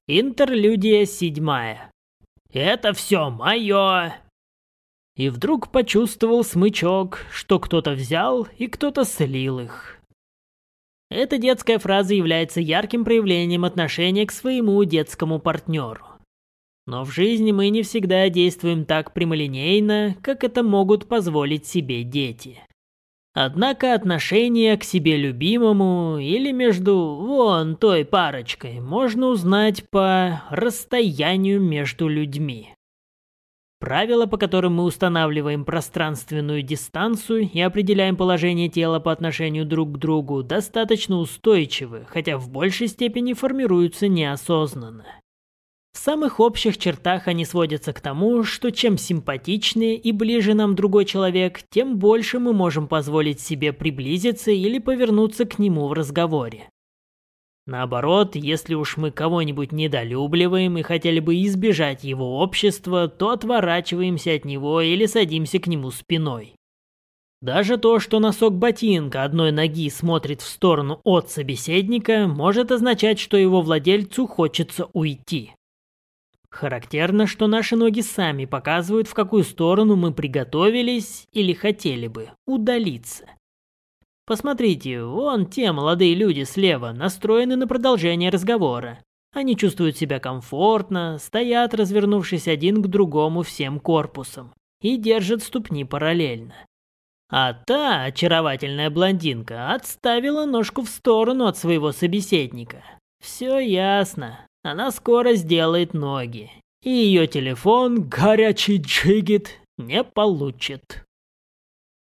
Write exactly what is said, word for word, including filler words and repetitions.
Интерлюдия седьмая. Это все мое. И вдруг почувствовал смычок, что кто-то взял и кто-то слил их. Эта детская фраза является ярким проявлением отношения к своему детскому партнеру. Но в жизни мы не всегда действуем так прямолинейно, как это могут позволить себе дети. Однако отношение к себе любимому или между вон той парочкой можно узнать по расстоянию между людьми. Правила, по которым мы устанавливаем пространственную дистанцию и определяем положение тела по отношению друг к другу, достаточно устойчивы, хотя в большей степени формируются неосознанно. В самых общих чертах они сводятся к тому, что чем симпатичнее и ближе нам другой человек, тем больше мы можем позволить себе приблизиться или повернуться к нему в разговоре. Наоборот, если уж мы кого-нибудь недолюбливаем и хотели бы избежать его общества, то отворачиваемся от него или садимся к нему спиной. Даже то, что носок ботинка одной ноги смотрит в сторону от собеседника, может означать, что его владельцу хочется уйти. Характерно, что наши ноги сами показывают, в какую сторону мы приготовились или хотели бы удалиться. Посмотрите, вон те молодые люди слева настроены на продолжение разговора. Они чувствуют себя комфортно, стоят, развернувшись один к другому всем корпусом, и держат ступни параллельно. А та очаровательная блондинка отставила ножку в сторону от своего собеседника. Все ясно. Она скоро сделает ноги, и ее телефон горячий джигит не получит.